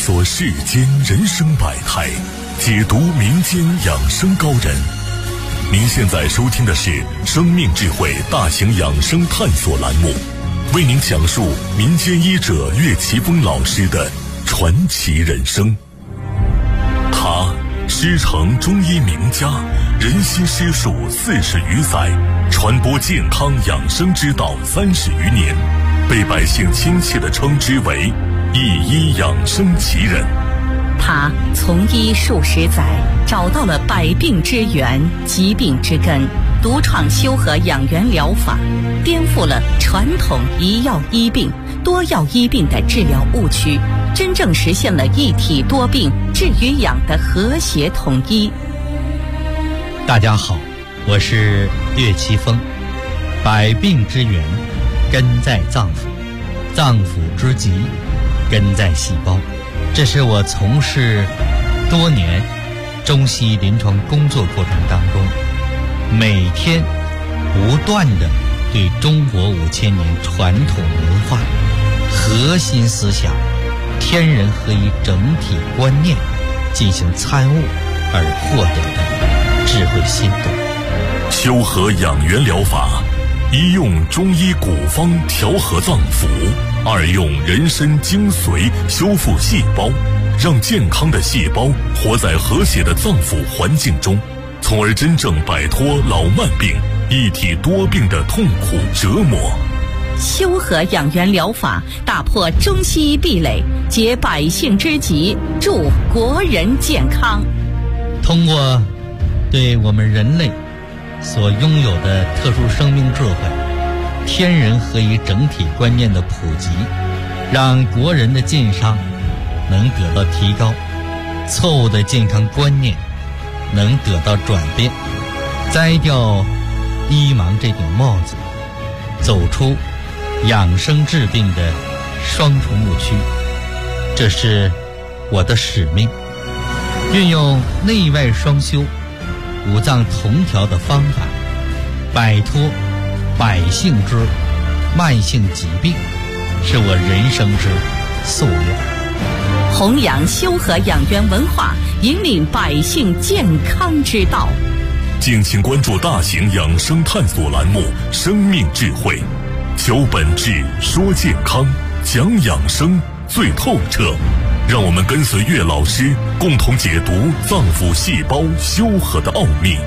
索世间人生百态，解读民间养生高人。您现在收听的是生命智慧大型养生探索栏目，为您讲述民间医者岳奇峰老师的传奇人生。他师承中医名家，人心师术40余载，传播健康养生之道30余年，被百姓亲切地称之为一医养生奇人。 他从医数十载，找到了百病之源、疾病之根，独创修和养元疗法，颠覆了传统一药医病、多药医病的治疗误区，真正实现了一体多病、治与养的和谐统一。 大家好，我是岳奇峰。百病之源根在脏腑，脏腑之疾根在细胞。这是我从事多年中西医临床工作过程当中，每天不断地对中国5000年传统文化核心思想天人合一整体观念进行参悟而获得的智慧心得。 修和养元疗法，一用中医古方调和脏腑，二用人参精髓修复细胞，让健康的细胞活在和谐的脏腑环境中，从而真正摆脱老慢病、一体多病的痛苦折磨。 修和养元疗法打破中西医壁垒，解百姓之急，助国人健康。 通过对我们人类所拥有的特殊生命智慧、天人合一整体观念的普及，让国人的健康能得到提高，错误的健康观念能得到转变，摘掉医盲这顶帽子，走出养生治病的双重误区。这是我的使命，运用内外双修、五脏同调的方法，摆脱百姓之慢性疾病，是我人生之夙愿。 弘扬修和养元文化，引领百姓健康之道。 敬请关注大型养生探索栏目《生命智慧》，求本质，说健康，讲养生最透彻。让我们跟随岳老师，共同解读脏腑细胞修和的奥秘。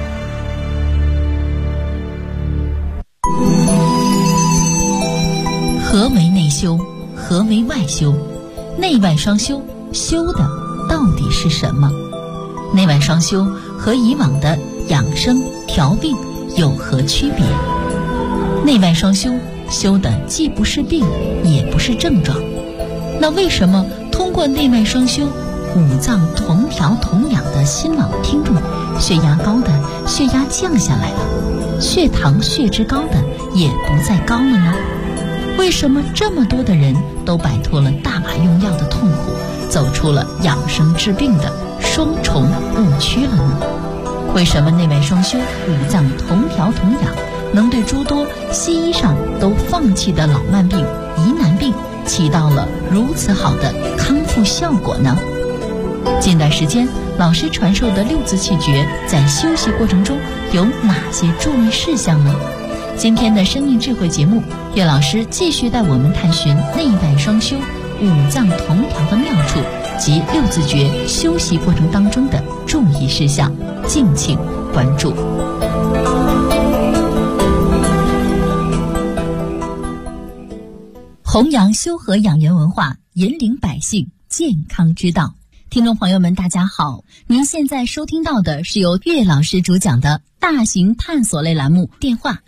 何为内修？何为外修？内外双修，修的到底是什么？内外双修和以往的养生调病有何区别？内外双修修的既不是病，也不是症状。那为什么通过内外双修、五脏同调同养的新老听众，血压高的血压降下来了，血糖血脂高的也不再高了呢？为什么这么多的人都摆脱了大把用药的痛苦，走出了养生治病的双重误区了呢？为什么内外双修、五脏同调同养能对诸多西医上都放弃的老慢病、疑难病起到了如此好的康复效果呢？近段时间老师传授的6字气诀在休息过程中有哪些注意事项呢？今天的生命智慧节目，岳老师继续带我们探寻内外双修、五脏同调的妙处及6字诀休息过程当中的注意事项，敬请关注。弘扬修和养元文化，引领百姓健康之道。听众朋友们大家好，您现在收听到的是由岳老师主讲的大型探索类栏目，电话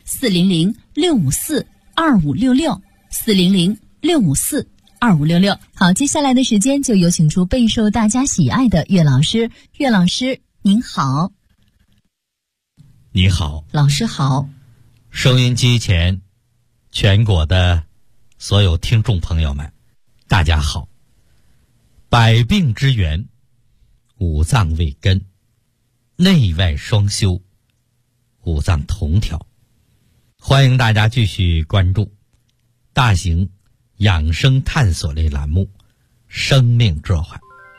400-654-2566 400-654-2566。好，接下来的时间就有请出备受大家喜爱的岳老师。岳老师您好。 你好， 老师好。 收音机前全国的所有听众朋友们大家好。百病之源，五脏为根，内外双修，五脏同调。欢迎大家继续关注大型养生探索类栏目《生命智慧》。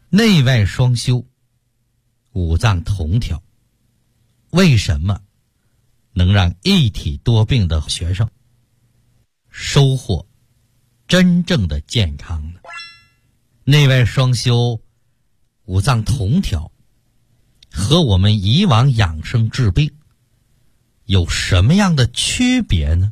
内外双修，五脏同调，为什么能让一体多病的学生收获真正的健康呢？内外双修，五脏同调，和我们以往养生治病有什么样的区别呢？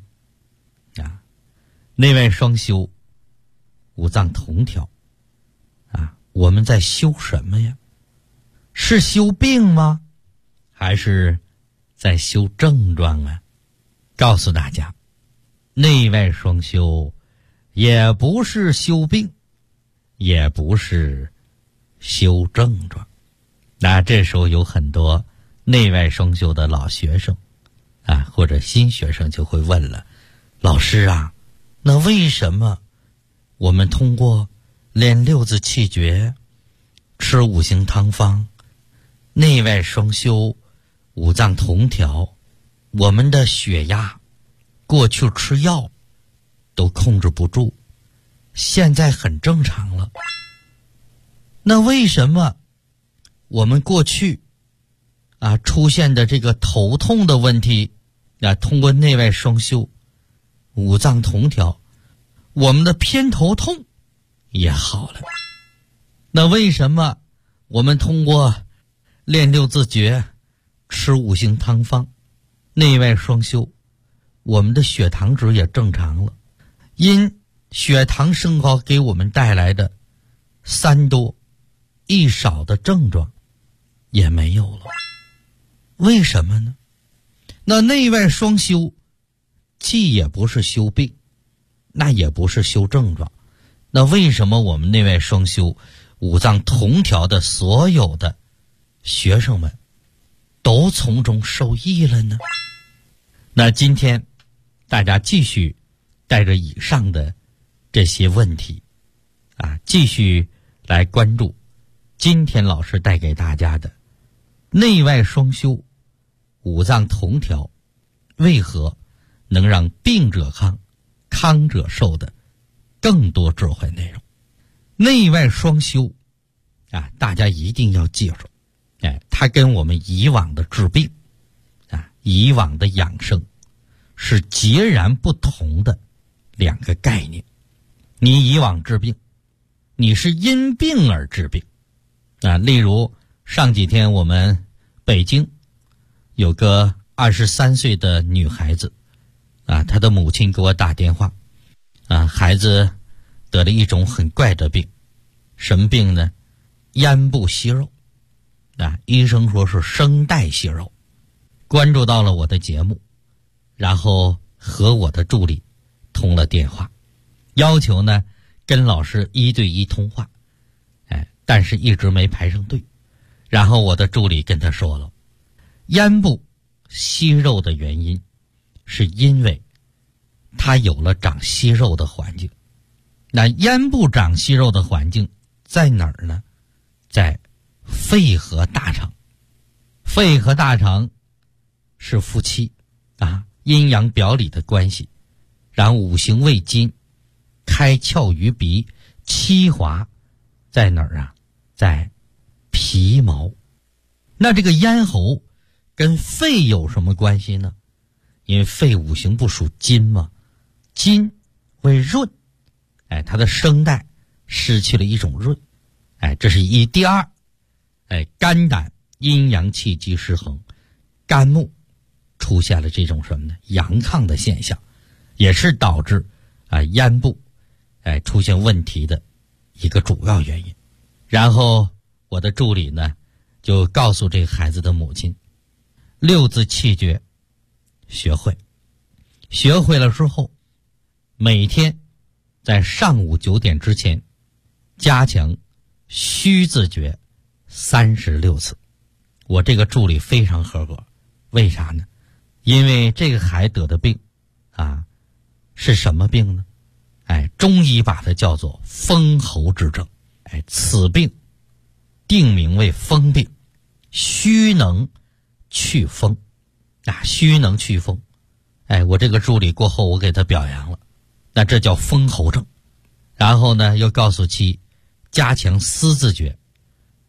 内外双修，五脏同调，我们在修什么呀？是修病吗？还是在修症状啊？告诉大家，内外双修也不是修病，也不是修症状。那这时候有很多内外双修的老学生或者新学生就会问了，老师啊，那为什么我们通过练六字气诀，吃五行汤方，内外双修，五脏同调，我们的血压过去吃药都控制不住，现在很正常了？那为什么我们过去出现的这个头痛的问题通过内外双修，五脏同调，我们的偏头痛也好了？那为什么我们通过练六字诀，吃五行汤方，内外双修，我们的血糖值也正常了？因血糖升高给我们带来的三多一少的症状也没有了，为什么呢？那内外双修既也不是修病，那也不是修症状，那为什么我们内外双修，五脏同调的所有的学生们都从中受益了呢？那今天大家继续带着以上的这些问题继续来关注今天老师带给大家的内外双修，五脏同调，为何能让病者康，康者寿的更多智慧内容。内外双修大家一定要记住，它跟我们以往的治病以往的养生是截然不同的两个概念。你以往治病，你是因病而治病例如上几天我们北京有个23岁的女孩子她的母亲给我打电话孩子得了一种很怪的病。什么病呢？咽部息肉医生说是声带息肉。关注到了我的节目，然后和我的助理通了电话，要求呢跟老师1对1通话但是一直没排上队。然后我的助理跟他说了，咽部息肉的原因是因为它有了长息肉的环境。那咽部长息肉的环境在哪儿呢？在肺和大肠。肺和大肠是夫妻阴阳表里的关系。然后五行胃经开窍于鼻，七华在哪儿在皮毛。那这个咽喉跟肺有什么关系呢？因为肺五行不属金嘛，金会润它的声带失去了一种润这是一。第二肝胆阴阳气机失衡，肝木出现了这种什么呢？阳亢的现象，也是导致咽部出现问题的一个主要原因。然后我的助理呢就告诉这个孩子的母亲，六字气诀学会了之后，每天在上午9点之前加强虚字诀36次。我这个助理非常合格，为啥呢？因为这个孩子得的病是什么病呢？中医把它叫做风喉之症。此病定名为风病，虚能去风虚能去风。我这个助理过后我给他表扬了，那这叫风喉症。然后呢又告诉其加强思字诀，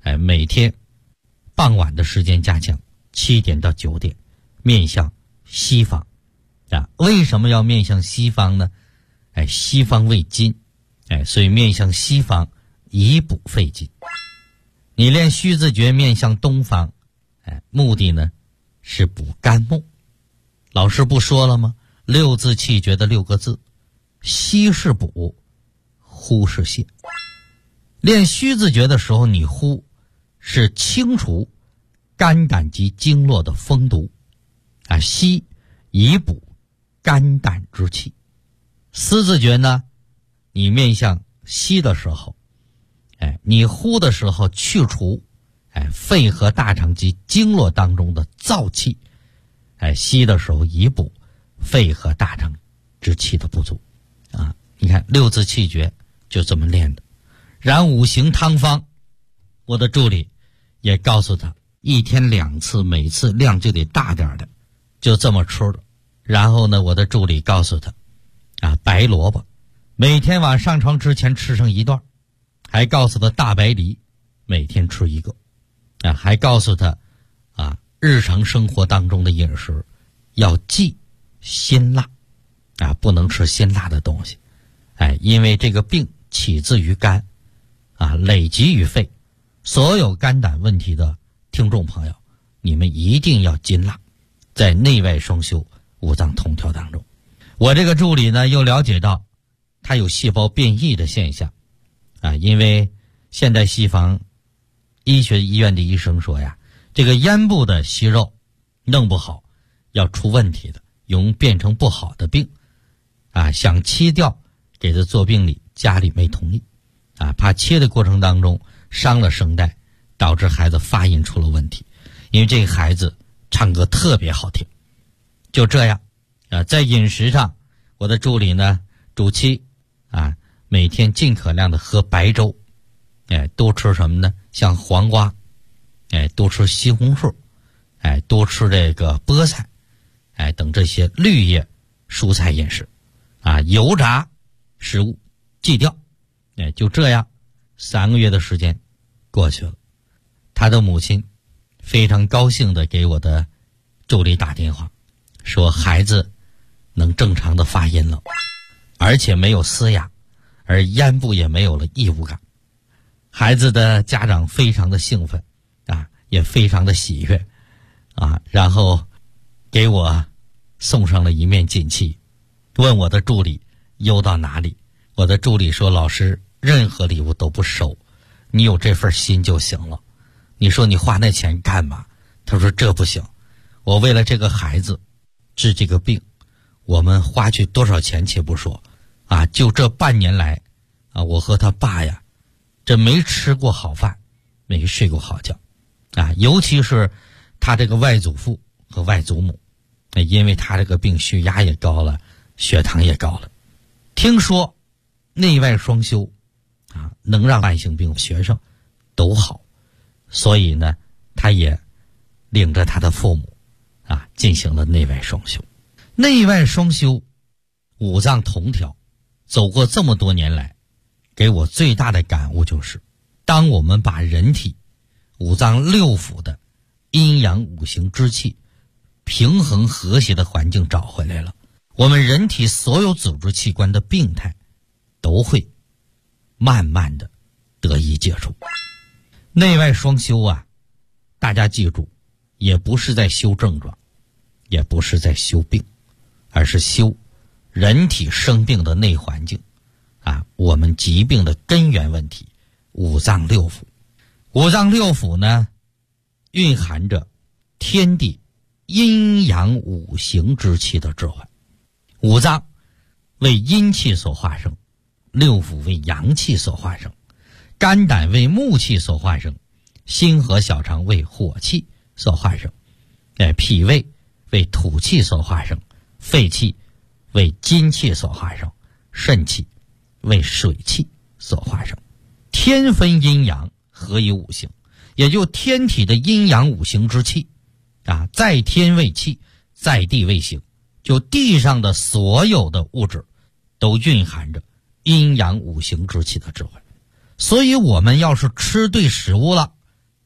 每天傍晚的时间加强，7点到9点，面向西方啊。为什么要面向西方呢？西方为金，所以面向西方以补肺金。你练虚字诀面向东方，目的呢是补肝木。老师不说了吗？6字气诀的6个字，吸是补，呼是泻。练虚字诀的时候，你呼是清除肝胆及经络的风毒，吸以补肝胆之气。思字诀呢，你面向西的时候，你呼的时候去除肺和大肠及经络当中的燥气，吸的时候以补肺和大肠之气的不足啊。你看6字气诀就这么练的。然5行汤方，我的助理也告诉他1天2次，每次量就得大点的，就这么吃的。然后呢，我的助理告诉他白萝卜每天晚上床之前吃上1段，还告诉他大白梨每天吃1个，还告诉他日常生活当中的饮食要忌辛辣不能吃辛辣的东西，因为这个病起自于肝累积于肺。所有肝胆问题的听众朋友，你们一定要禁辣，在内外双修五脏同调当中。我这个助理呢又了解到他有细胞变异的现象因为现代西方医学医院的医生说呀，这个咽部的息肉弄不好要出问题的，容易变成不好的病想切掉，给他做病理，家里没同意怕切的过程当中伤了声带，导致孩子发音出了问题。因为这个孩子唱歌特别好听。就这样在饮食上，我的助理呢主妻每天尽可量的喝白粥，多吃什么呢？像黄瓜，多吃西红柿，多吃这个菠菜，等这些绿叶蔬菜饮食油炸食物忌掉。就这样3个月的时间过去了，他的母亲非常高兴的给我的助理打电话，说孩子能正常的发音了，而且没有嘶哑，而咽部也没有了异物感。孩子的家长非常的兴奋也非常的喜悦然后给我送上了一面锦旗，问我的助理邮到哪里。我的助理说，老师任何礼物都不收，你有这份心就行了，你说你花那钱干嘛？他说这不行，我为了这个孩子治这个病，我们花去多少钱且不说就这半年来我和他爸呀，这没吃过好饭，没睡过好觉尤其是他这个外祖父和外祖母，因为他这个病血压也高了，血糖也高了。听说内外双修能让慢性病学生都好，所以呢他也领着他的父母进行了内外双修。内外双修，五脏同调，走过这么多年来，给我最大的感悟就是，当我们把人体五脏六腑的阴阳五行之气平衡和谐的环境找回来了，我们人体所有组织器官的病态都会慢慢的得以解除。内外双修大家记住，也不是在修症状，也不是在修病，而是修人体生病的内环境我们疾病的根源问题，五脏六腑。五脏六腑呢，蕴含着天地阴阳五行之气的智慧。五脏为阴气所化生，六腑为阳气所化生，肝胆为木气所化生，心和小肠为火气所化生，脾胃为土气所化生，肺气为金气所化生，肾气为水气所化生。天分阴阳，合以五行，也就天体的阴阳五行之气在天为气，在地为形，就地上的所有的物质都蕴含着阴阳五行之气的智慧。所以我们要是吃对食物了，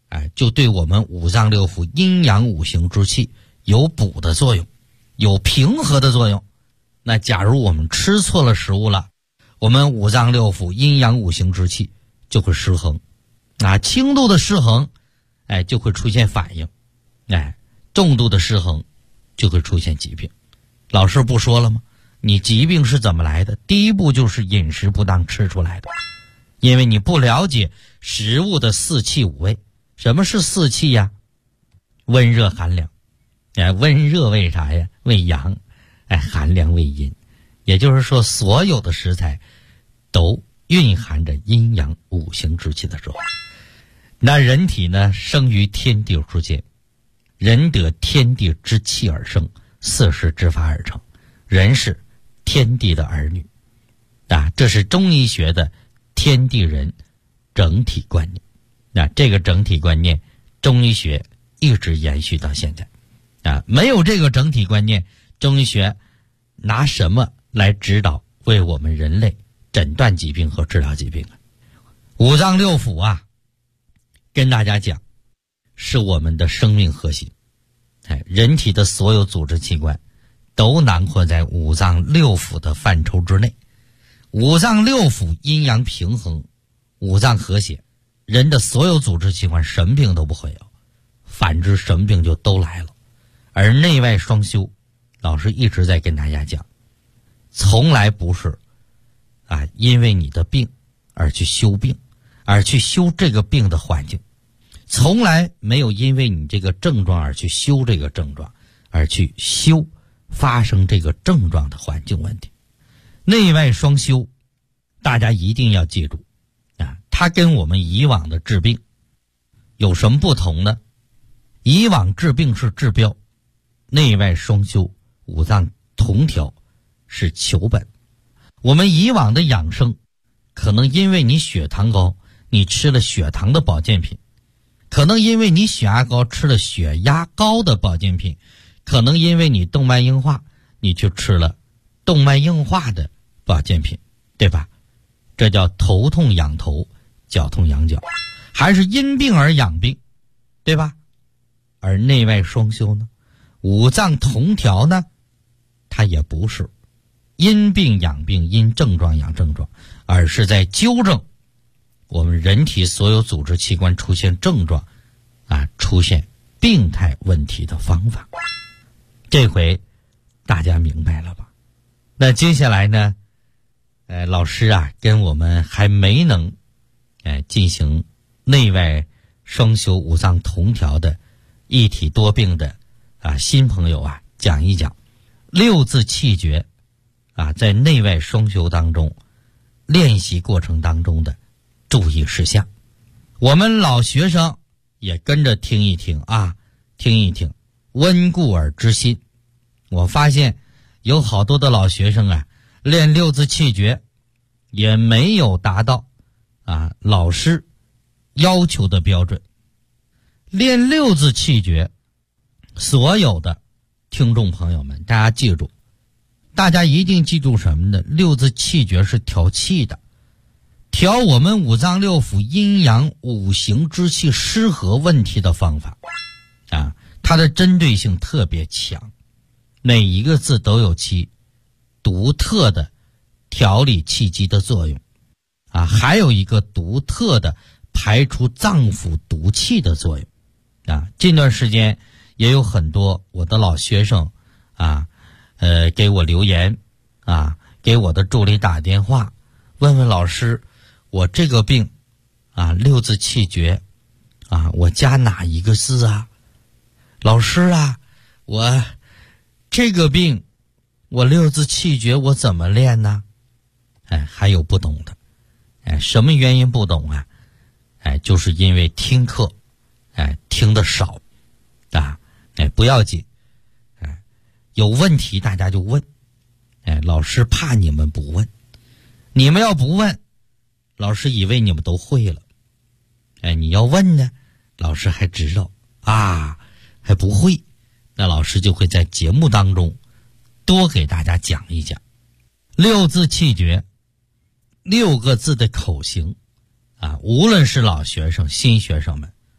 就对我们五脏六腑阴阳五行之气有补的作用，有平和的作用。那假如我们吃错了食物了，我们五脏六腑阴阳五行之气就会失衡，轻度的失衡，就会出现反应，重度的失衡就会出现疾病。老师不说了吗？你疾病是怎么来的？第一步就是饮食不当吃出来的，因为你不了解食物的四气五味。什么是四气呀？温热寒凉。温热为啥呀？为阳。寒凉为阴。也就是说，所有的食材都蕴含着阴阳五行之气的作用。那人体呢，生于天地之间，人得天地之气而生，四时之法而成，人是天地的儿女。这是中医学的天地人整体观念。这个整体观念，中医学一直延续到现在。没有这个整体观念，中医学拿什么来指导为我们人类诊断疾病和治疗疾病？五脏六腑跟大家讲，是我们的生命核心。人体的所有组织器官都囊括在五脏六腑的范畴之内。五脏六腑阴阳平衡，五脏和谐，人的所有组织器官什么病都不会有，反之什么病就都来了。而内外双修，老师一直在跟大家讲，从来不是因为你的病而去修病，而去修这个病的环境，从来没有因为你这个症状而去修这个症状，而去修发生这个症状的环境问题。内外双修，大家一定要记住它跟我们以往的治病有什么不同呢？以往治病是治标，内外双修，五脏同调是求本。我们以往的养生，可能因为你血糖高，你吃了血糖的保健品；可能因为你血压高，吃了血压高的保健品；可能因为你动脉硬化，你去吃了动脉硬化的保健品，对吧？这叫头痛养头，脚痛养脚，还是因病而养病，对吧？而内外双修呢，五脏同调呢，它也不是因病养病，因症状养症状，而是在纠正我们人体所有组织器官出现症状出现病态问题的方法。这回大家明白了吧？那接下来呢，老师跟我们还没能进行内外双修五脏同调的一体多病的新朋友讲一讲六字气诀在内外双修当中练习过程当中的注意事项。我们老学生也跟着听一听听一听，温故而知新。我发现有好多的老学生练六字气诀也没有达到老师要求的标准。练六字气诀，所有的听众朋友们，大家记住，大家一定记住什么呢？六字气诀是调气的，调我们五脏六腑阴阳五行之气失和问题的方法它的针对性特别强，每一个字都有其独特的调理气机的作用还有一个独特的排除脏腑毒气的作用近段时间也有很多我的老学生给我留言给我的助理打电话问问老师，我这个病六字气诀我加哪一个字老师我这个病我六字气诀我怎么练呢？还有不懂的什么原因不懂就是因为听课听得少不要紧有问题大家就问老师怕你们不问，你们要不问老师以为你们都会了你要问呢，老师还知道还不会，那老师就会在节目当中多给大家讲一讲六字气诀6个字的口型无论是老学生新学生们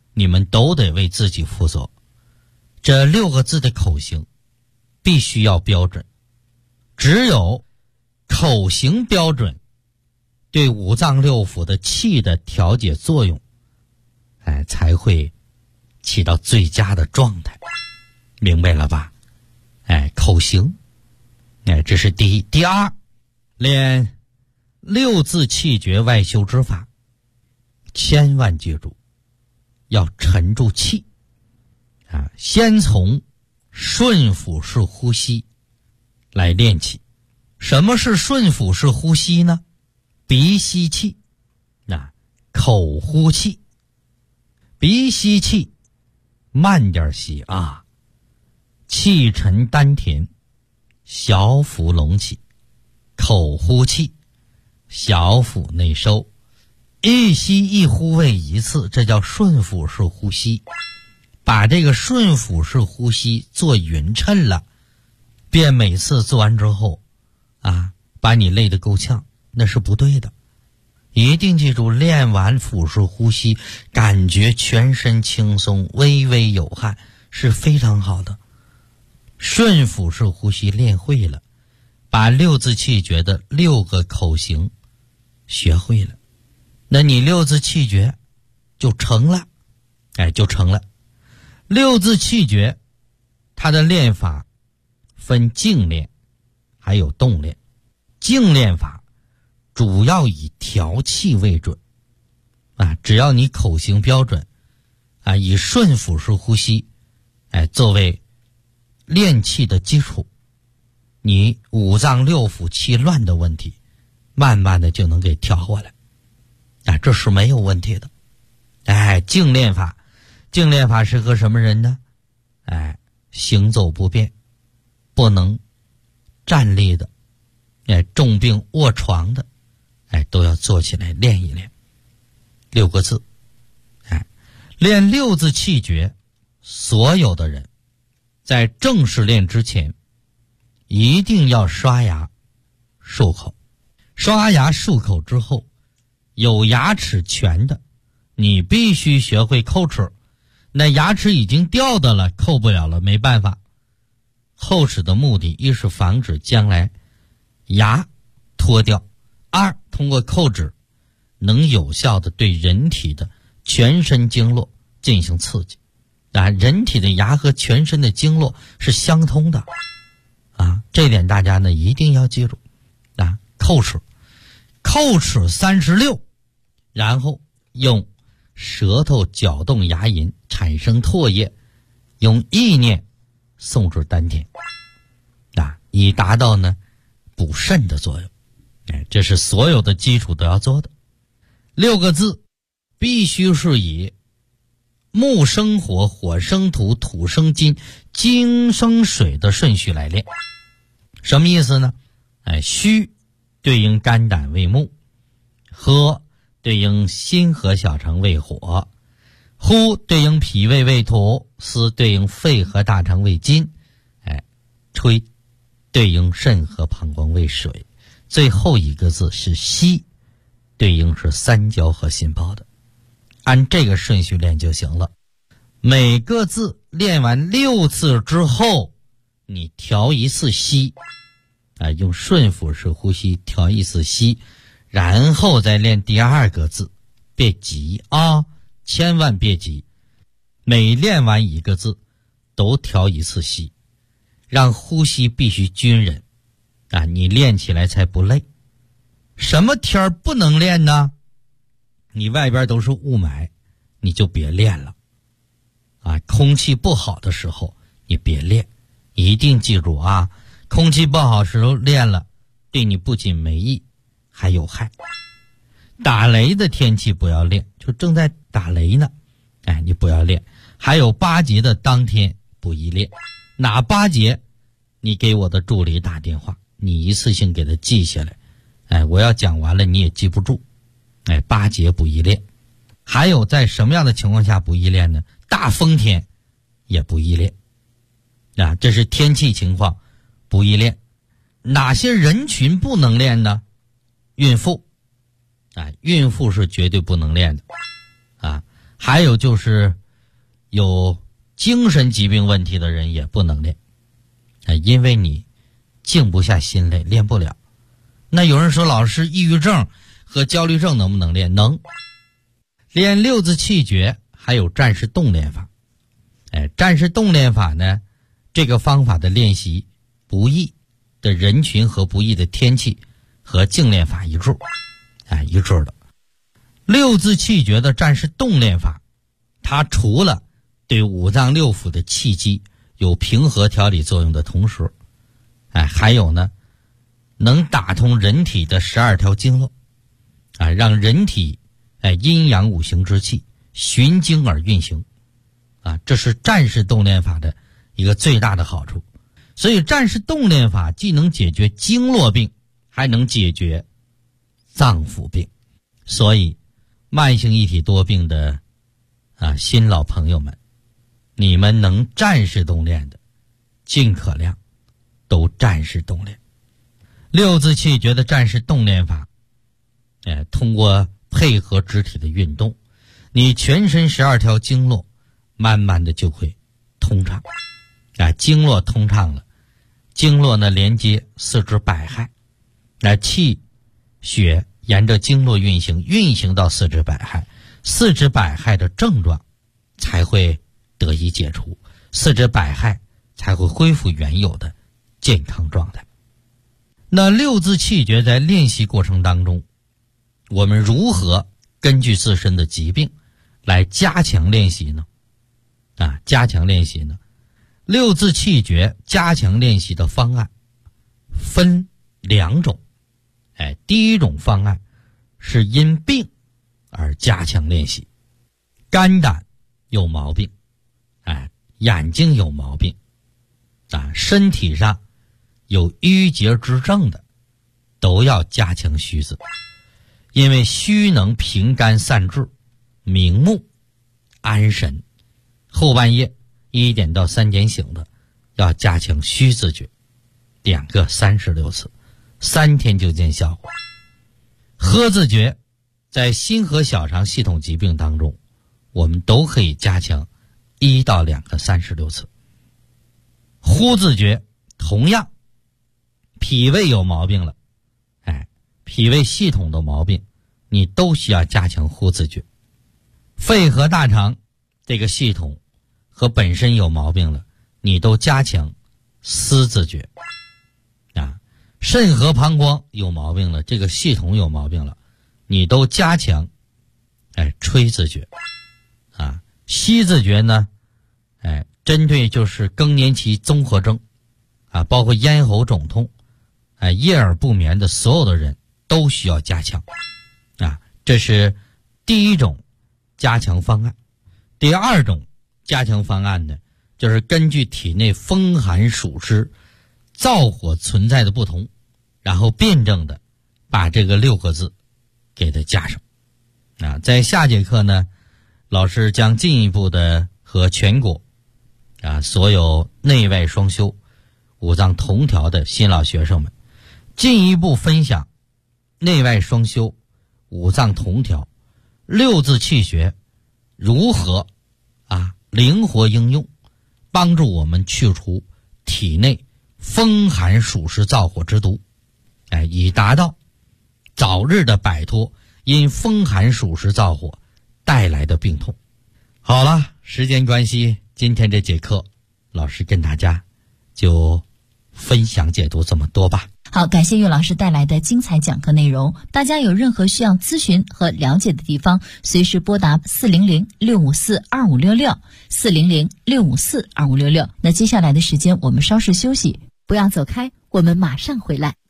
你们都得为自己负责。这6个字的口型必须要标准，只有口型标准，对五脏六腑的气的调节作用，才会起到最佳的状态，明白了吧？口型，这是第一。第二，练6字气绝外修之法，千万记住，要沉住气先从顺腹式呼吸来练起。什么是顺腹式呼吸呢？鼻吸气，口呼气。鼻吸气，慢点吸啊，气沉丹田，小腹隆起。口呼气，小腹内收，一吸一呼为一次，这叫顺腹式呼吸。把这个顺腹式呼吸做匀称了，别每次做完之后把你累得够呛，那是不对的。一定记住，练完腹式呼吸，感觉全身轻松，微微有汗，是非常好的。顺腹式呼吸练会了，把6字气绝的6个口型学会了，那你6字气绝就成了，就成了。6字气绝它的练法分静练还有动练。静练法主要以调气为准只要你口型标准以顺腹式呼吸作为练气的基础，你五脏六腑气乱的问题慢慢的就能给调回来这是没有问题的。静练法适合什么人呢？行走不便，不能站立的，重病卧床的，都要做起来练一练。6个字，练6字气绝，所有的人在正式练之前一定要刷牙漱口。刷牙漱口之后，有牙齿全的你必须学会叩齿，那牙齿已经掉的了，扣不了了，没办法。叩齿的目的，一是防止将来牙脱掉，二通过叩齿能有效的对人体的全身经络进行刺激。人体的牙和全身的经络是相通的这点大家呢一定要记住叩齿36，然后用舌头搅动牙龈产生唾液，用意念送至丹田以达到呢补肾的作用。这是所有的基础都要做的。6个字必须是以木生火，火生土，土生金，金生水的顺序来练。什么意思呢？虚对应肝胆为木，喝对应心和小肠为火，呼对应脾胃为土，思对应肺和大肠为金，吹对应肾和膀胱为水，最后一个字是吸，对应是三焦和心包的。按这个顺序练就行了。每个字练完6次之后，你调一次息用顺腹式呼吸调一次息，然后再练第2个字。别急千万别急，每练完一个字都调一次息，让呼吸必须均匀你练起来才不累。什么天不能练呢？你外边都是雾霾，你就别练了空气不好的时候你别练，一定记住空气不好时候练了，对你不仅没益还有害。打雷的天气不要练，就正在打雷呢你不要练。还有8节的当天不宜练。哪8节？你给我的助理打电话，你一次性给他记下来我要讲完了你也记不住8节不宜练。还有在什么样的情况下不宜练呢？大风天也不宜练这是天气情况不宜练。哪些人群不能练呢？孕妇孕妇是绝对不能练的还有就是有精神疾病问题的人也不能练，因为你静不下心来，练不了。那有人说，老师，抑郁症和焦虑症能不能练？能。练六字气诀还有战士动练法。战士动练法呢，这个方法的练习不易的人群和不易的天气和静练法一致，一致的。六字气诀的战士动练法，它除了对五脏六腑的气机有平和调理作用的同时，还有呢，能打通人体的12条经络，让人体阴阳五行之气循经而运行，这是战士动练法的一个最大的好处。所以战士动练法既能解决经络病，还能解决脏腑病。所以慢性一体多病的新老朋友们，你们能战士动练的，尽可量都战士动练。六字气诀的战士动练法，通过配合肢体的运动，你全身12条经络慢慢的就会通畅。经络通畅了，经络呢连接四肢百骸，气血沿着经络运行到四肢百骸，四肢百骸的症状才会得以解除，四肢百骸才会恢复原有的健康状态。那六字气诀在练习过程当中，我们如何根据自身的疾病来加强练习呢？加强练习呢，六字气诀加强练习的方案分2种。第一种方案是因病而加强练习，肝胆有毛病，眼睛有毛病，身体上有淤结之症的，都要加强虚字，因为虚能平肝散滞，明目安神。后半夜1点到3点醒的，要加强虚字诀，2个36次，3天就见效果。喝字诀在心和小肠系统疾病当中，我们都可以加强1到2个36次。呼字诀同样，脾胃有毛病了，脾胃系统的毛病，你都需要加强呼字诀。肺和大肠这个系统和本身有毛病了，你都加强思字诀。肾和膀胱有毛病了，这个系统有毛病了，你都加强吹字诀。吸字诀呢，针对就是更年期综合征，包括咽喉肿痛，夜耳不眠的所有的人都需要加强。这是第一种加强方案。第二种加强方案呢，就是根据体内风寒暑湿燥火存在的不同，然后辩证的把这个6个字给它加上。在下节课呢，老师将进一步的和全国所有内外双修五脏同调的新老学生们进一步分享内外双修五脏同调6字气诀如何灵活应用，帮助我们去除体内风寒暑湿燥火之毒，以达到早日的摆脱因风寒暑湿燥火带来的病痛。好了，时间关系，今天这节课老师跟大家就分享解读这么多吧。 好，感谢岳老师带来的精彩讲课内容。大家有任何需要咨询和了解的地方，随时拨打400-654-2566 400-654-2566。那接下来的时间我们稍事休息，不要走开，我们马上回来。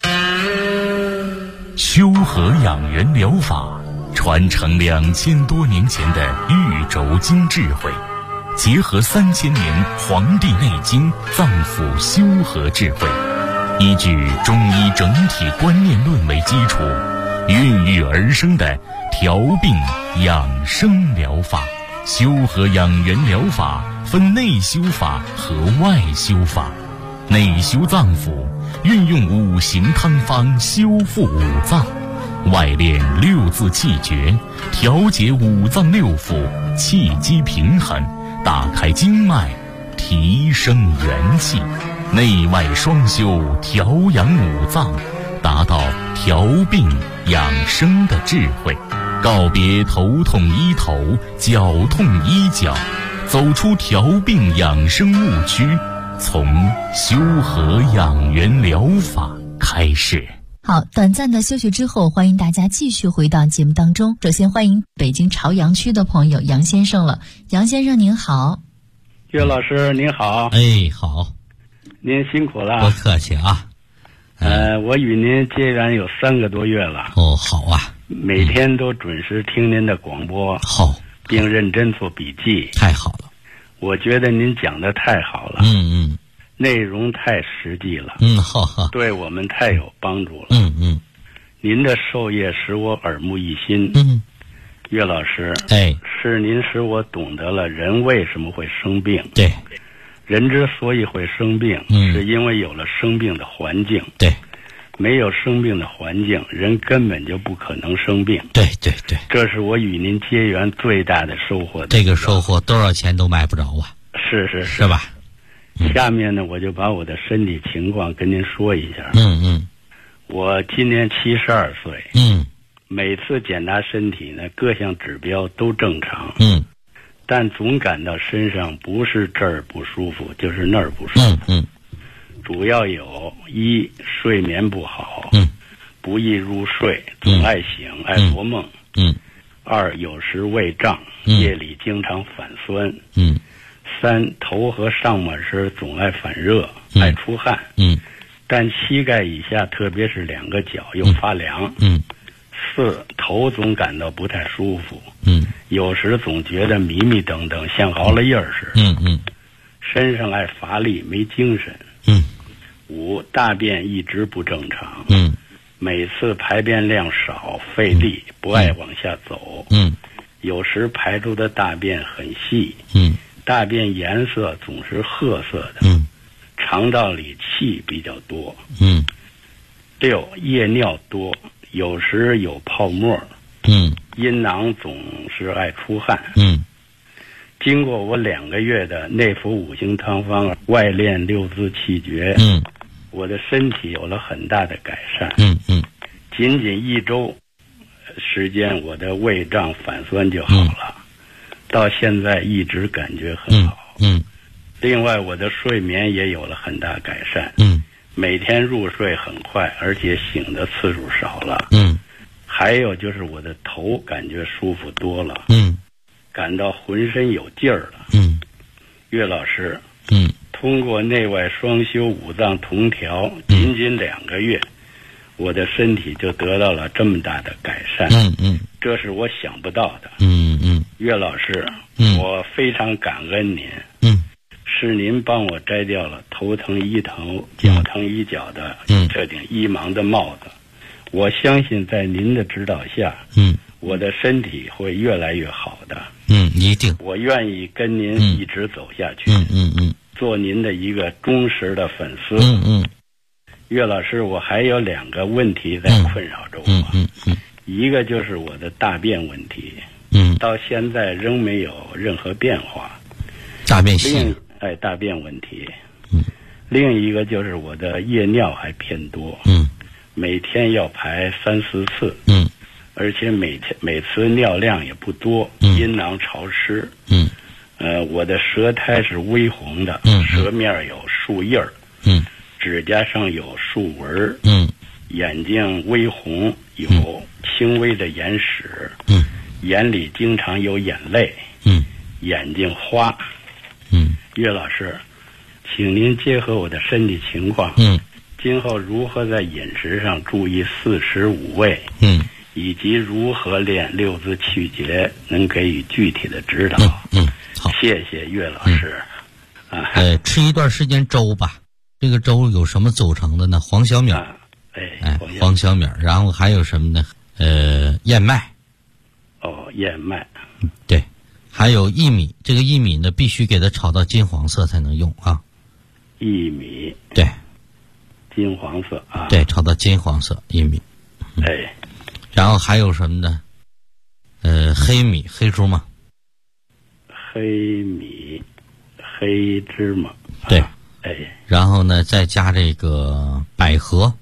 修和养元疗法传承2000多年前的玉轴经智慧，结合3000年《黄帝内经》脏腑修和智慧，依据中医整体观念论为基础，孕育而生的调病养生疗法。修和养元疗法分内修法和外修法。内修脏腑，运用5行汤方修复五脏；外练6字气诀，调节五脏六腑气机平衡， 打开经脉，提升元气，内外双修，调养五脏，达到调病养生的智慧，告别头痛医头，脚痛医脚，走出调病养生误区，从修和养元疗法开始。 好，短暂的休息之后，欢迎大家继续回到节目当中。首先欢迎北京朝阳区的朋友杨先生了。杨先生您好。 岳老师您好。 哎，好， 您辛苦了。 不客气啊。 我与您结缘有3个多月了。 哦，好啊。 每天都准时听您的广播， 好， 并认真做笔记。 太好了。 我觉得您讲的太好了。内容太实际了。 好， 对我们太有帮助了。您的授业使我耳目一新。岳老师，是您使我懂得了人为什么会生病。 对， 人之所以会生病，是因为有了生病的环境。 对， 没有生病的环境，人根本就不可能生病。 对， 这是我与您结缘最大的收获。 这个收获多少钱都买不着啊。是吧？ 下面呢，我就把我的身体情况跟您说一下。我今年72岁。每次检查身体呢，各项指标都正常。但总感到身上不是这儿不舒服，就是那儿不舒服。主要有1睡眠不好，不易入睡，总爱醒，爱做梦。2有时胃胀，夜里经常反酸。3头和上码时总爱反热，爱出汗。但膝盖以下，特别是2个脚又发凉。4头总感到不太舒服。有时总觉得迷迷瞪瞪，像熬了夜儿似的。身上爱乏力，没精神。5大便一直不正常。每次排便量少，费力，不爱往下走。有时排出的大便很细。大便颜色总是褐色的。肠道里气比较多。6夜尿多，有时有泡沫。阴囊总是爱出汗。经过我2个月的内服5行汤方，外练6字气诀，我的身体有了很大的改善。仅1周时间，我的胃胀反酸就好了。到现在一直感觉很好。另外我的睡眠也有了很大改善。每天入睡很快，而且醒的次数少了。还有就是我的头感觉舒服多了。感到浑身有劲儿了。岳老师，通过内外双修五脏同调，仅2个月，我的身体就得到了这么大的改善。这是我想不到的。岳老师，我非常感恩您。是您帮我摘掉了头疼医头，脚疼医脚的这顶医盲的帽子。我相信在您的指导下，我的身体会越来越好的。 一定。 我愿意跟您一直走下去。做您的一个忠实的粉丝。岳老师，我还有2个问题在困扰着我。一个就是我的大便问题。到现在仍没有任何变化。 大便细。 大便问题。另一个就是我的夜尿还偏多。每天要排3-4次。而且每次尿量也不多。阴囊潮湿。我的舌苔是微红的。舌面有树印儿。指甲上有竖纹。眼睛微红，有轻微的眼屎。眼里经常有眼泪。眼睛花。岳老师，请您结合我的身体情况，今后如何在饮食上注意4时5味，以及如何练6字气诀，能给予具体的指导。 好， 谢谢岳老师。 吃一段时间粥吧。这个粥有什么组成的呢？黄小米。黄小米，然后还有什么呢？燕麦。燕麦。对。还有薏米，这个薏米呢，必须给它炒到金黄色才能用啊。 薏米。 对。 金黄色啊。 对，炒到金黄色薏米。然后还有什么呢？黑米，黑猪嘛。 黑米、黑芝麻。 对。然后呢，再加这个百合。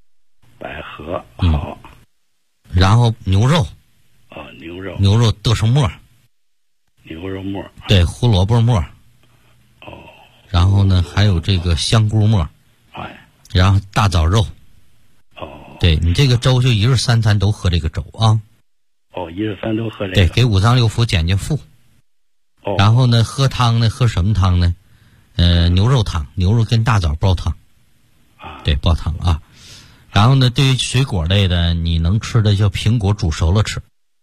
好。然后牛肉。牛肉剁成末。 牛肉末。 对，胡萝卜末。然后呢，还有这个香菇末。然后大枣肉。对，你这个粥就一日三餐都喝这个粥啊。 一日三都喝这个。 对，给五脏六腑减负。然后呢，喝汤呢，喝什么汤呢？牛肉汤，牛肉跟大枣煲汤。对，煲汤啊。然后呢，对于水果类的，你能吃的就苹果煮熟了吃。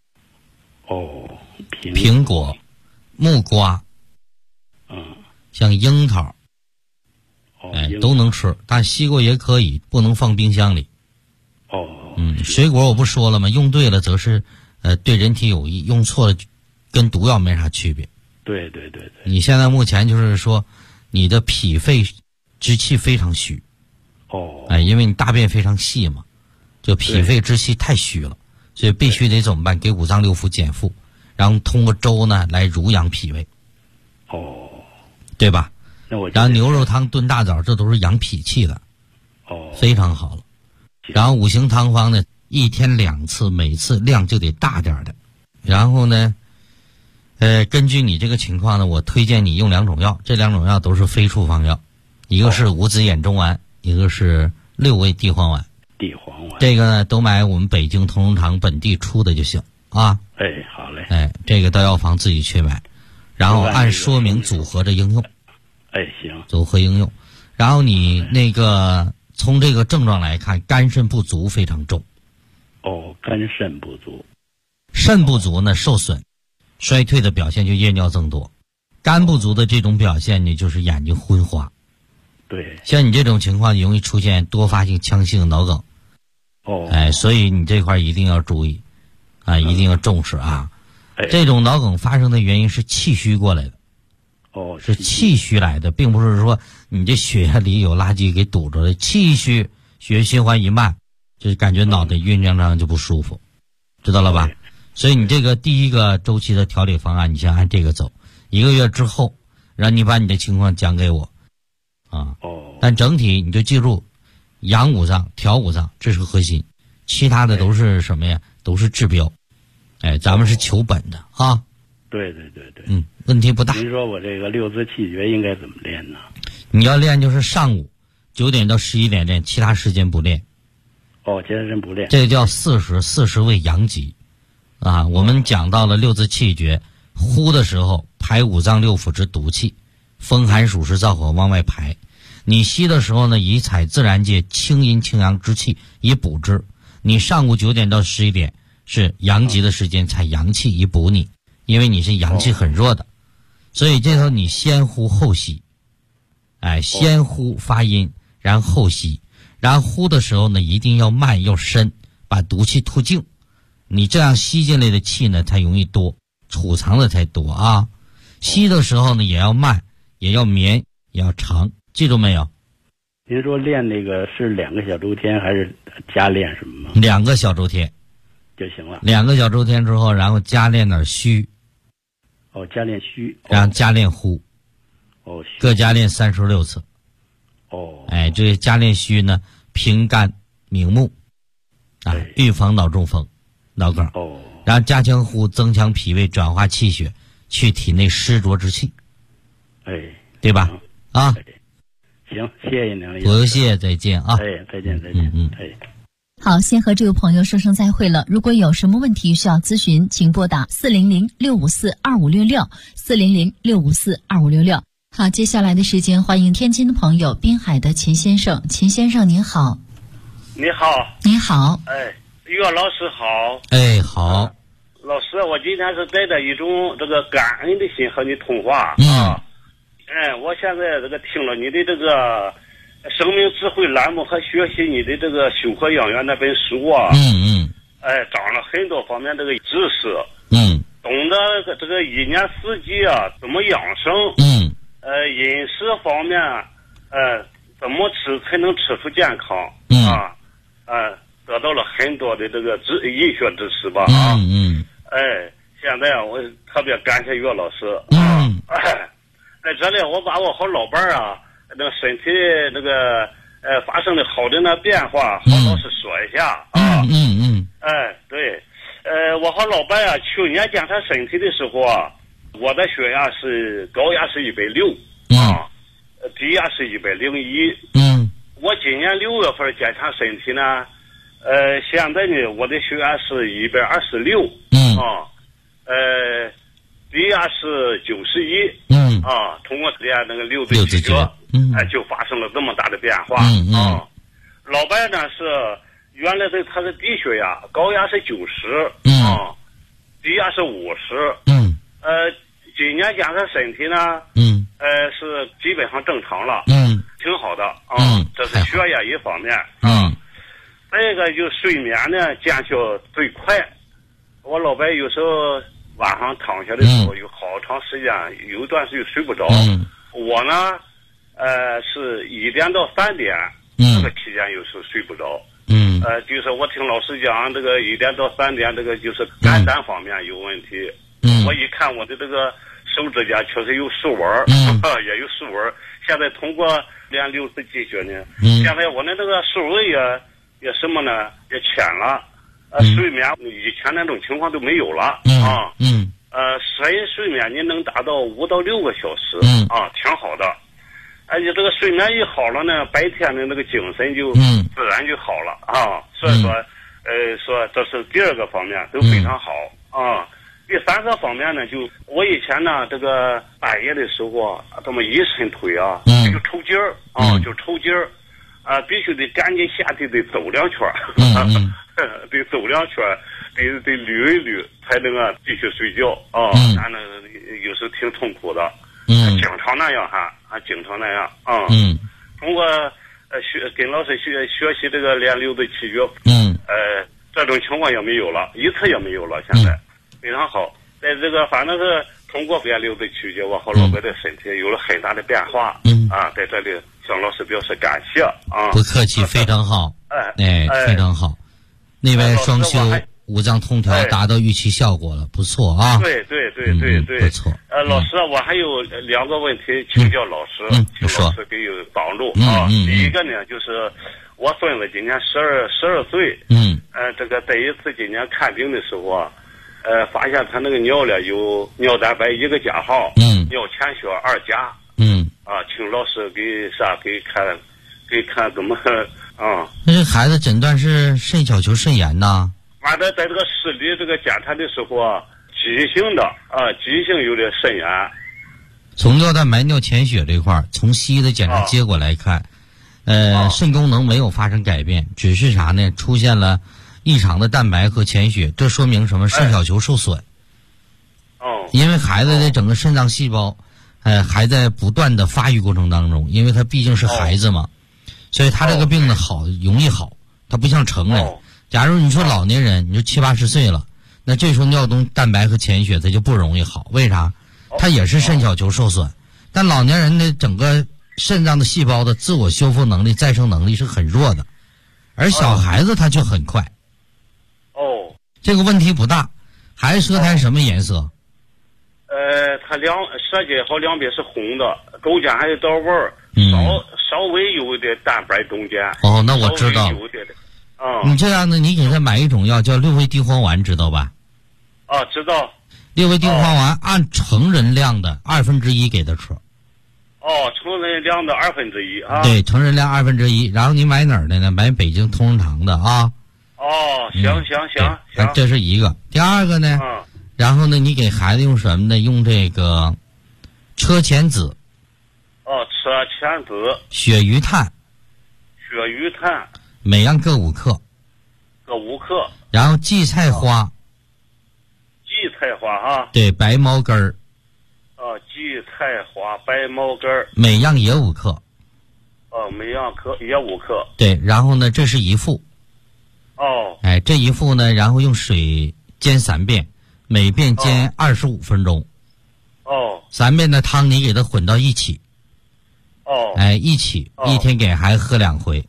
苹果、木瓜，像樱桃，都能吃，但西瓜也可以，不能放冰箱里。水果我不说了吗？用对了则是对人体有益，用错了跟毒药没啥区别。 对。 你现在目前就是说，你的脾肺之气非常虚。因为你大便非常细嘛，就脾肺之气太虚了，所以必须得怎么办？给五脏六腑减负，然后通过粥呢来濡养脾胃。对吧？然后牛肉汤炖大枣，这都是养脾气的。非常好了。然后五行汤方呢，一天2次，每次量就得大点的。然后呢，根据你这个情况呢，我推荐你用2种药，这2种药都是非处方药，一个是五子衍中丸，一个是6味地黄丸。这个呢，都买我们北京同仁堂本地出的就行啊。 好嘞。 这个到药房自己去买，然后按说明组合着应用。 行。 组合应用。然后你那个从这个症状来看，肝肾不足非常重。 肝肾不足。 肾不足呢，受损、衰退的表现就夜尿增多。肝不足的这种表现呢，就是眼睛昏花。 对。 像你这种情况，容易出现多发性腔性脑梗。所以你这块一定要注意一定要重视啊。这种脑梗发生的原因是气虚过来的。是气虚来的，并不是说你这血液里有垃圾给堵着了。气虚，血液循环一慢，就感觉脑袋晕胀胀就不舒服，知道了吧？所以你这个第一个周期的调理方案，你先按这个走，1个月之后，让你把你的情况讲给我但整体你就记住，养五脏、调五脏，这是核心，其他的都是什么呀？都是治标。咱们是求本的啊。 对。 问题不大。 您说我这个6字气诀应该怎么练呢？ 你要练就是上午9点到11点练，其他时间不练。 其他时间不练。 这个叫40为阳极我们讲到了6字气诀，呼的时候排五脏六腑之毒气，风寒暑湿燥火往外排。你吸的时候呢，以采自然界清阴清阳之气以补之。你上午9点到11点是阳极的时间，采阳气以补你，因为你是阳气很弱的。所以这时候你先呼后吸，先呼发音，然后后吸，然后呼的时候呢，一定要慢要深，把毒气吐净。你这样吸进来的气呢，才容易多，储藏的才多啊。吸的时候呢，也要慢，也要绵，也要长，记住没有？ 您说练那个是2个小周天，还是加练什么吗 ？2个小周天就行了。 2个小周天之后，然后加练点虚。 加练虚， 然后加练呼，各加练36次。这加练虚呢，平肝明目预防脑中风、脑梗。然后加强呼，增强脾胃，转化气血，去体内湿浊之气。对吧？ 行，谢谢您。 不谢，再见啊。 再见。 好，先和这位朋友说声再会了。如果有什么问题需要咨询，请拨打400-654-2566，400-654-2566。好，接下来的时间，欢迎天津的朋友滨海的秦先生。秦先生您好。 你好。 你好。 岳老师好。 好。 老师，我今天是带着一种这个感恩的心和你通话我现在这个听了你的这个生命智慧栏目和学习你的这个修和养元那本书长了很多方面这个知识懂得这个1年4季怎么养生饮食方面怎么吃才能吃出健康得到了很多的这个医学知识吧现在我特别感谢岳老师在这里我把我和老伴儿啊，那个身体那个发生的好的那变化，和老师说一下啊。对，我和老伴啊，去年检查身体的时候啊，我的血压是高压是160啊，低压是101。我今年6月份检查身体呢，现在呢我的血压是126低压是91通过练那个六字气诀就发生了这么大的变化老伴呢是原来他的低血压，高压是90低压是50今年检查身体呢是基本上正常了挺好的这是血压一方面再一个就睡眠呢见效最快。我老伴有时候晚上躺下的时候有好长时间有一段时间睡不着我呢是1点到3点这个期间有时候睡不着就是我听老师讲这个1点到3点这个就是肝胆方面有问题我一看我的这个手指甲确实有竖纹也有竖纹现在通过练六字气诀呢现在我的这个竖纹也什么呢也浅了睡眠以前那种情况都没有了睡眠你能达到5到6个小时挺好的而且这个睡眠一好了呢白天的那个精神就自然就好了所以说说这是第2个方面都非常好第3个方面呢就我以前呢这个半夜的时候这么一伸腿就抽筋儿就抽筋儿必须得赶紧下地得走2圈得走2圈得捋一捋才能继续睡觉反正有时候挺痛苦的经常那样经常那样通过跟老师学习这个练六字气诀这种情况也没有了一次也没有了现在非常好在这个反正是通过练六字气诀我和老伴的身体有了很大的变化在这里向老师表示感谢不客气非常好非常好内外双修五脏通调达到预期效果了不错对不错老师我还有2个问题请教老师请老师给有帮助第一个呢就是我孙子今年12岁这个第一次今年看病的时候发现他那个尿里有尿蛋白1个加号尿潜血2加请老师给看怎么那这孩子诊断是肾小球肾炎呐完了在这个视力这个检查的时候急性有点肾炎从尿蛋白尿潜血这块从西医的检查结果来看肾功能没有发生改变只是啥呢出现了异常的蛋白和潜血这说明什么肾小球受损因为孩子的整个肾脏细胞还在不断的发育过程当中因为他毕竟是孩子嘛所以他这个病呢容易好他不像成人假如你说老年人你说70、80岁了那这时候尿蛋白和潜血它就不容易好为啥他也是肾小球受损但老年人的整个肾脏的细胞的自我修复能力再生能力是很弱的而小孩子他就很快这个问题不大孩子舌苔什么颜色他舌尖和两边是红的中间还有道味儿稍微有一点蛋白中间那我知道你这样呢你给他买一种药叫六味地黄丸知道吧知道六味地黄丸按成人量的1/2给他吃成人量的1/2 对成人量1/2然后你买哪儿的呢买北京同仁堂的行这是一个第2个呢然后呢你给孩子用什么呢用这个车前子车前子鳕鱼炭每样各5克然后荠菜花对白茅根儿荠菜花白茅根儿每样也5克每样也5克对然后呢这是一副这一副呢然后用水煎3遍每遍煎25分钟3遍的汤你给它混到一起一起一天给孩子喝2回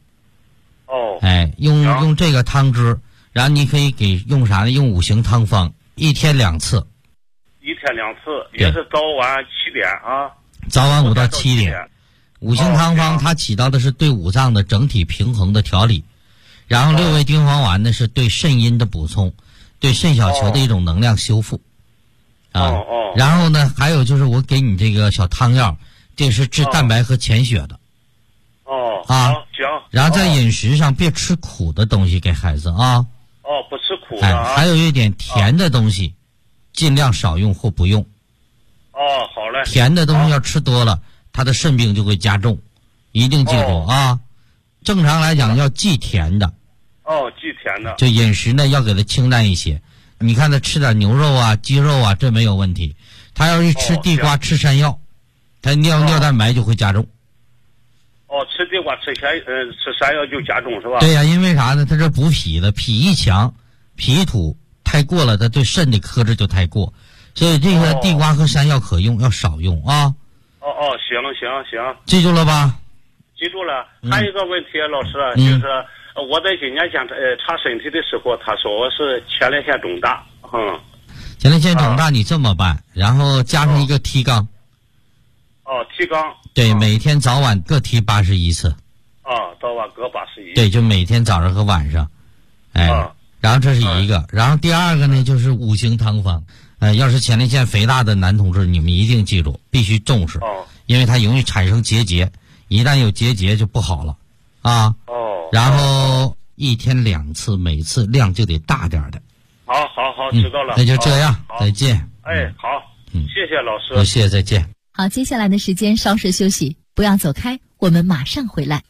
用这个汤汁然后你可以给用啥呢用5行汤方1天2次也是早晚7点早晚5到7点。五行汤方它起到的是对五脏的整体平衡的调理，然后6味地黄丸呢是对肾阴的补充，对肾小球的一种能量修复。然后呢，还有就是我给你这个小汤药，这是治蛋白和潜血的。 行。 然后在饮食上别吃苦的东西给孩子啊。 不吃苦的还有一点甜的东西，尽量少用或不用。 好嘞。 甜的东西要吃多了，他的肾病就会加重，一定记住啊。正常来讲要忌甜的。 忌甜的。 就饮食呢要给他清淡一些。你看他吃点牛肉啊、鸡肉啊，这没有问题。他要是吃地瓜、吃山药，他尿蛋白就会加重。 吃地瓜、吃山药就加重是吧？ 对呀，因为啥呢？他这补脾的，脾一强，脾土太过了，他对肾的克制就太过，所以这个地瓜和山药可用，要少用啊。 行。 记住了吧？ 记住了。还有一个问题，老师，就是我在今年查身体的时候，他说我是前列腺肿大。 前列腺肿大，你这么办，然后加上一个提肛。 提肛。 对，每天早晚各提81次。 早晚各81。 对，就每天早上和晚上。然后这是一个，然后第二个呢就是五行汤方。要是前列腺肥大的男同志，你们一定记住，必须重视。因为它容易产生结节，一旦有结节就不好了啊。然后1天2次，每次量就得大点的。 好，知道了。 那就这样，再见。 好，谢谢老师。 谢谢，再见。 好，接下来的时间稍事休息，不要走开，我们马上回来。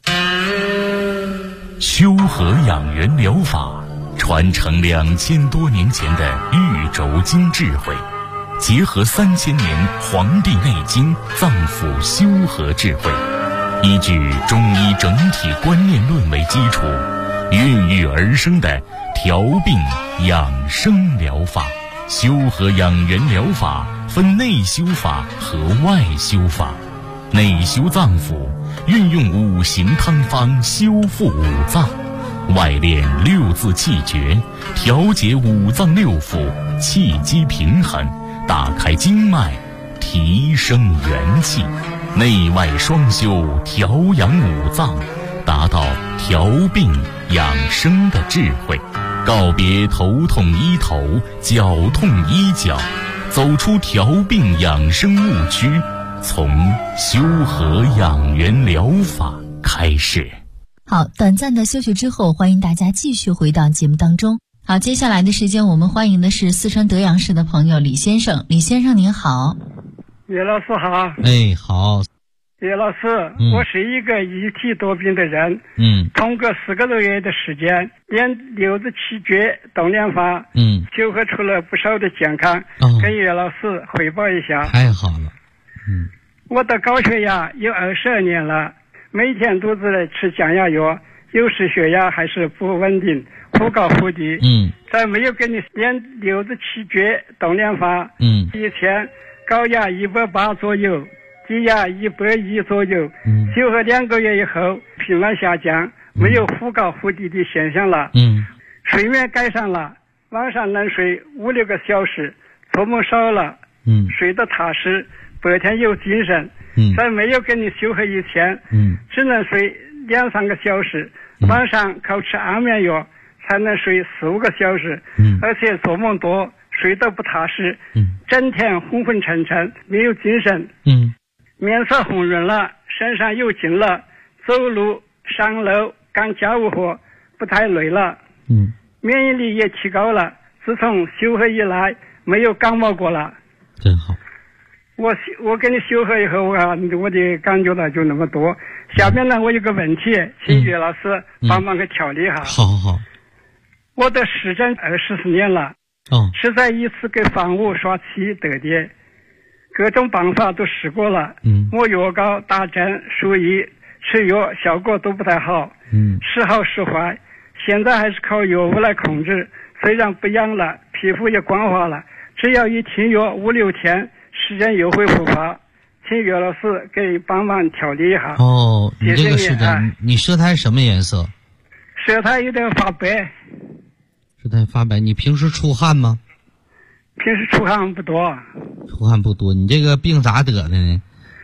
修和养元疗法传承2000多年前的玉轴经智慧，结合3000年《黄帝内经》脏腑修和智慧，依据中医整体观念论为基础，孕育而生的调病养生疗法。修和养元疗法分内修法和外修法。内修脏腑，运用五行汤方修复五脏；外练6字气诀，调节五脏6腑，气机平衡，打开经脉，提升元气。内外双修，调养五脏，达到调病养生的智慧。告别头痛医头，脚痛医脚，走出调病养生误区，从修和养元疗法开始。 好，短暂的休息之后，欢迎大家继续回到节目当中。好，接下来的时间我们欢迎的是四川德阳市的朋友李先生。李先生您好。 叶老师好。 好。 叶老师，我是一个一体多病的人，通过4个多月的时间练6字气诀动练法，修和出了不少的健康，跟叶老师汇报一下。 太好了。 我的高血压有22年了，每天都是吃降压药，有时血压还是不稳定，忽高忽低。在没有给你练6字气诀动练法以前，高压180左右，低压110左右，修和2个月以后频繁下降，没有忽高忽低的现象了。睡眠改善了，晚上能睡5-6个小时，做梦少了，睡得踏实，白天有精神。在没有给你修和以前，只能睡2-3个小时，晚上靠吃安眠药才能睡4-5个小时，而且做梦多，睡得不踏实，整天昏昏沉沉，没有精神。面色红润了，身上有劲了，走路上楼干家务活不太累了。免疫力也提高了，自从修和以来没有感冒过了。 真好。 我给你修和以后我的感觉到就那么多。下面呢我有个问题，请岳老师帮忙给调理一下。 好。 我的湿疹24年了，是在一次给房屋刷漆得的，各种办法都试过了，抹药膏、打针、输液、吃药，效果都不太好，时好时坏。现在还是靠药物来控制，虽然不痒了，皮肤也光滑了，只要一停药5-6天，湿疹又会复发。请岳老师给帮忙调理一下。 你这个湿疹，你舌苔什么颜色？ 舌苔有点发白。 舌苔发白，你平时出汗吗？ 平时出汗不多。 出汗不多，你这个病咋得的呢？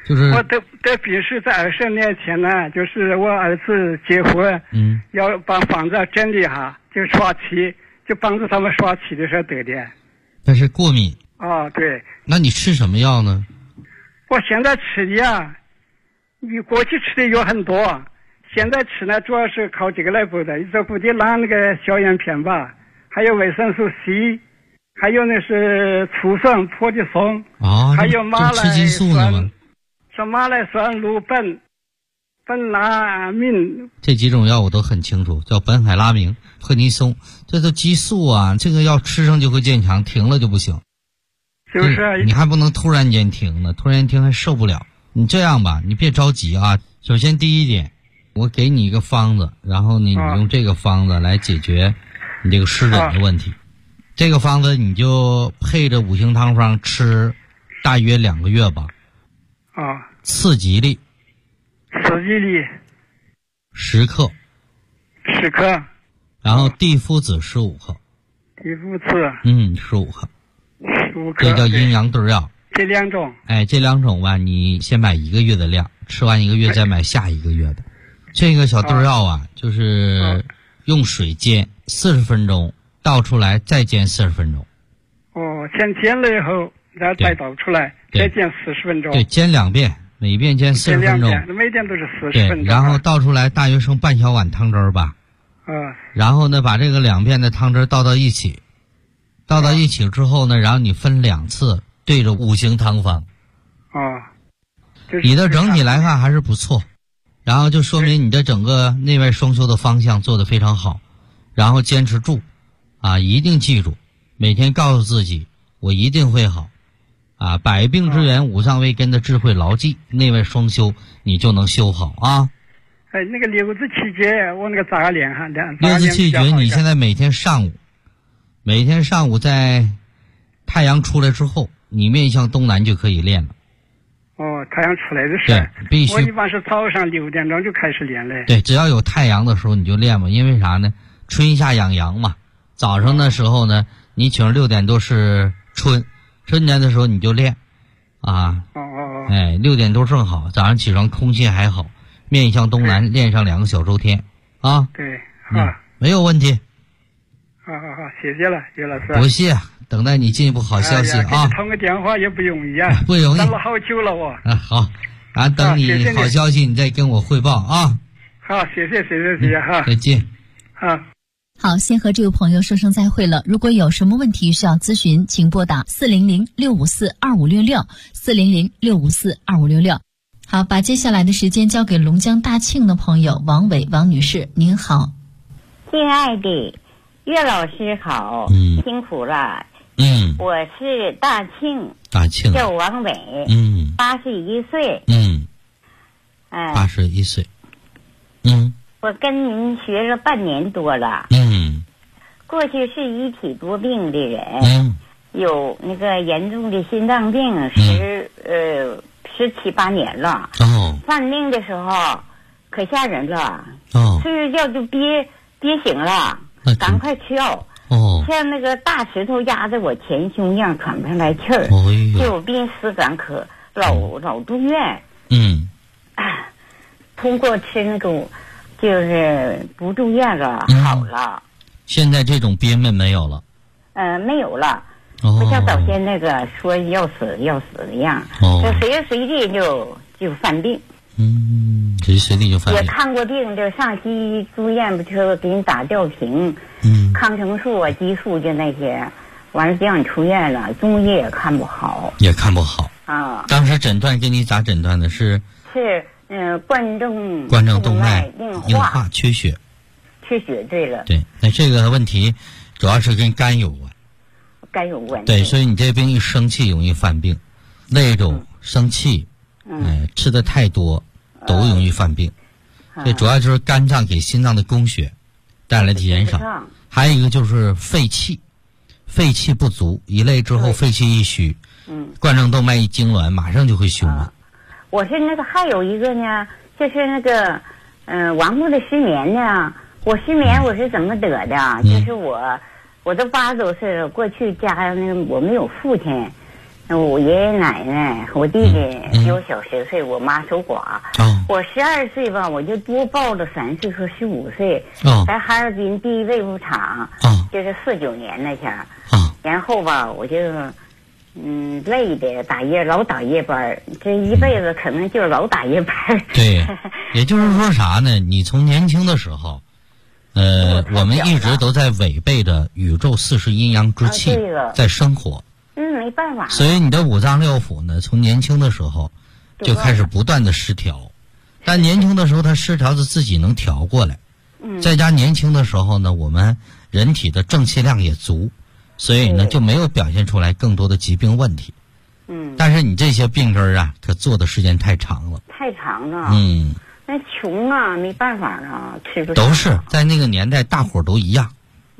就是我的病是在20年前呢，就是我儿子结婚，要把房子整理哈，就刷漆，就帮助他们刷漆的时候得的。 但是过敏。 哦，对。 那你吃什么药呢？ 我现在吃的呀，你过去吃的药很多，现在吃呢主要是靠这个来补的，这补的拿那个消炎片吧，还有维生素 C， 还有那是醋酸泼的松，还有马来酸。说马来酸、鲁苯、苯拉明， 这几种药我都很清楚，叫苯海拉明、赫尼松，这都激素啊，这个药吃上就会坚强，停了就不行。 就是你还不能突然间停呢，突然间停还受不了。你这样吧，你别着急啊。首先第一点，我给你一个方子，然后你用这个方子来解决你这个湿疹的问题。这个方子你就配着五行汤方吃，大约2个月吧。次吉利10克，然后地肤子15克，15克，这叫阴阳对药。 这2种， 这2种吧，你先买1个月的量，吃完1个月再买下1个月的。这个小对药啊，就是用水煎40分钟，倒出来再煎40分钟。 先煎了以后，然后再倒出来，再煎40分钟。 对，煎2遍，每遍煎40分钟， 每遍都是40分钟。 然后倒出来大约剩半小碗汤汁吧。然后呢，把这个2遍的汤汁倒到一起，之后呢，然后你分2次对着五行汤方。你的整体来看还是不错，然后就说明你的整个内外双修的方向做得非常好，然后坚持住，一定记住，每天告诉自己，我一定会好。百病之源，五脏为根的智慧牢记，内外双修，你就能修好啊。 那个六字气诀，我那个咋练哈？ 六字气诀，你现在每天上午在太阳出来之后，你面向东南就可以练了。 太阳出来的时候，对，必须。 我一般是早上6点钟就开始练嘞。 对，只要有太阳的时候你就练嘛，因为啥呢？春夏养阳嘛。早上的时候呢，你请6点多是春天的时候你就练，6点多正好，早上起床空气还好，面向东南练上2个小周天啊。 对， 没有问题。 好，谢谢了，岳老师。 不谢，等待你进一步好消息啊。 通个电话也不容易啊， 不容易， 等了好久了我。 好，等你好消息你再跟我汇报啊。 好，谢谢哈。 再见。 好，先和这位朋友说声再会了。如果有什么问题需要咨询，请拨打400-654-2566，400-654-2566。好，把接下来的时间交给龙江大庆的朋友王伟王女士，您好。 亲爱的岳老师好，辛苦了。我是大庆，叫王伟，81岁。 81岁。 我跟您学了半年多了。过去是一体多病的人，有那个严重的心脏病17、18年了。犯病的时候可吓人了，睡觉就憋醒了，赶快吃药。像那个大石头压在我前胸一样，喘不上来气儿，就濒死感可老住院。通过吃那个就是不住院了，好了。 现在这种憋闷没有了。 没有了。不像早先那个说要死的样，就随时随地就犯病。 随时随地就犯病。 也看过病，就上西医住院，不就给你打吊瓶，抗生素啊、激素就那些，完了就让你出院了。中医也看不好。当时诊断给你咋诊断的？是冠状动脉硬化缺血。 对了。 对，那这个问题主要是跟肝有关。对，所以你这病一生气容易犯病，那种生气，吃的太多都容易犯病。这主要就是肝脏给心脏的供血带来的减少，还有一个就是肺气不足，一累之后肺气一虚，冠状动脉一痉挛马上就会胸了。 我是那个还有一个呢，就是那个顽固的失眠呢。我失眠我是怎么得的？就是我都80多岁了，过去家那个我没有父亲， 我爷爷奶奶，我弟弟比我小10岁，我妈守寡。我12岁吧，我就多报了3岁和15岁，在哈尔滨第一卫武厂，就是49年那前儿。然后吧，我就累的老打夜班，这一辈子可能就老打夜班。 对，也就是说啥呢？你从年轻的时候，我们一直都在违背着宇宙40阴阳之气在生活。 没办法。 所以你的五脏六腑呢，从年轻的时候就开始不断的失调，但年轻的时候它失调是自己能调过来。再加年轻的时候呢，我们人体的正气量也足，所以呢就没有表现出来更多的疾病问题。但是你这些病根啊，可做的时间太长了。 太长了。那穷啊，没办法啊，吃不。 都是在那个年代，大伙儿都一样。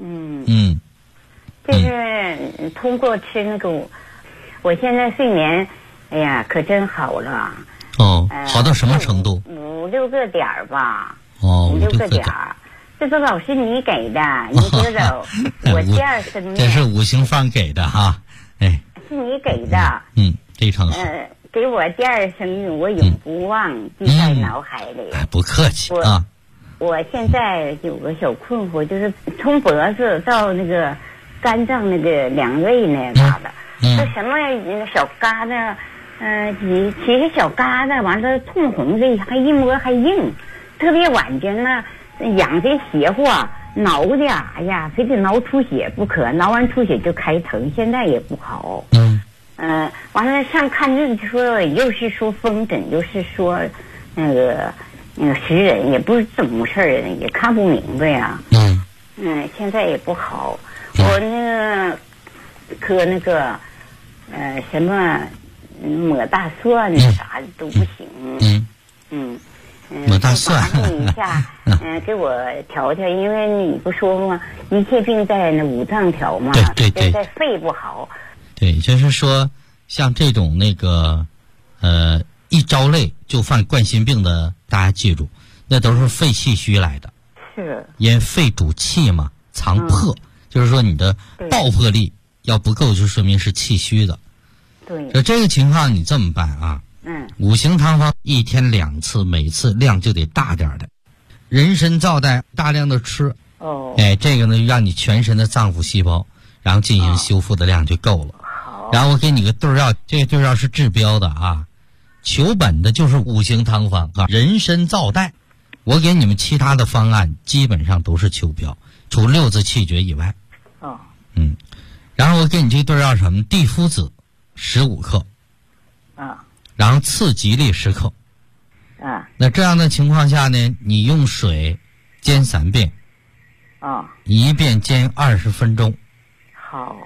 就是通过吃那个，我现在睡眠，哎呀，可真好了。 好到什么程度 ？5、6个点儿吧。 5、6 个点儿。这都老是你给的，你知道，我第二生命。 这是五行方给的哈，哎。 是你给的。 非常好。 给我第二生命，我永不忘记在脑海里。 不客气啊。 我现在有个小困惑，就是从脖子到那个肝脏那个两胃那嘎达，这什么小疙瘩，其实小疙瘩完了通红的，还一摸还硬，特别晚间呢，养这邪乎，挠的，哎呀，非得挠出血不可，挠完出血就开疼，现在也不好。完了上看病说，又是说风疹，又是说那个食人，也不是怎么回事儿，也看不明白呀。现在也不好。我那个喝那个什么抹大蒜啥的都不行。 抹大蒜。 你一下，给我调调，因为你不说吗？一切病在那五脏调嘛。 对， 在肺不好。 对，就是说像这种那个一着累就犯冠心病的，大家记住，那都是肺气虚来的。 是。 因肺主气嘛，藏魄，就是说你的爆破力要不够，就说明是气虚的。 对。 就这个情况你这么办啊，5行汤方1天2次，每次量就得大点的，人参皂苷大量的吃。这个呢让你全身的脏腑细胞然后进行修复的量就够了。然后我给你个对药，这个对药是治标的啊，求本的就是5行汤方啊，人参皂苷。我给你们其他的方案基本上都是求标，除六字气绝以外。然后我给你这对药什么？地肤子15克。然后次吉利10克。那这样的情况下呢，你用水煎3遍。一遍煎20分钟。 好。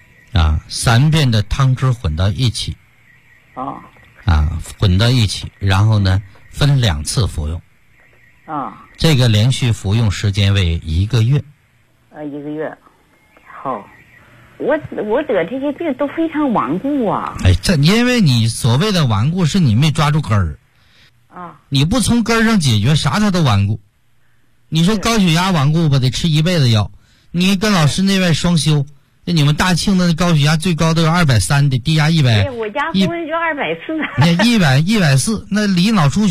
3遍的汤汁混到一起。混到一起，然后呢分2次服用。这个连续服用时间为1个月。 1个月。好。我得这些病都非常顽固啊。 这因为你所谓的顽固是你没抓住根儿。你不从根儿上解决，啥它都顽固。你说高血压顽固吧，得吃一辈子药。你跟老师那边双修，你们大庆的高血压最高都有230的，低压100。 我家夫人就240。 140，那离脑出血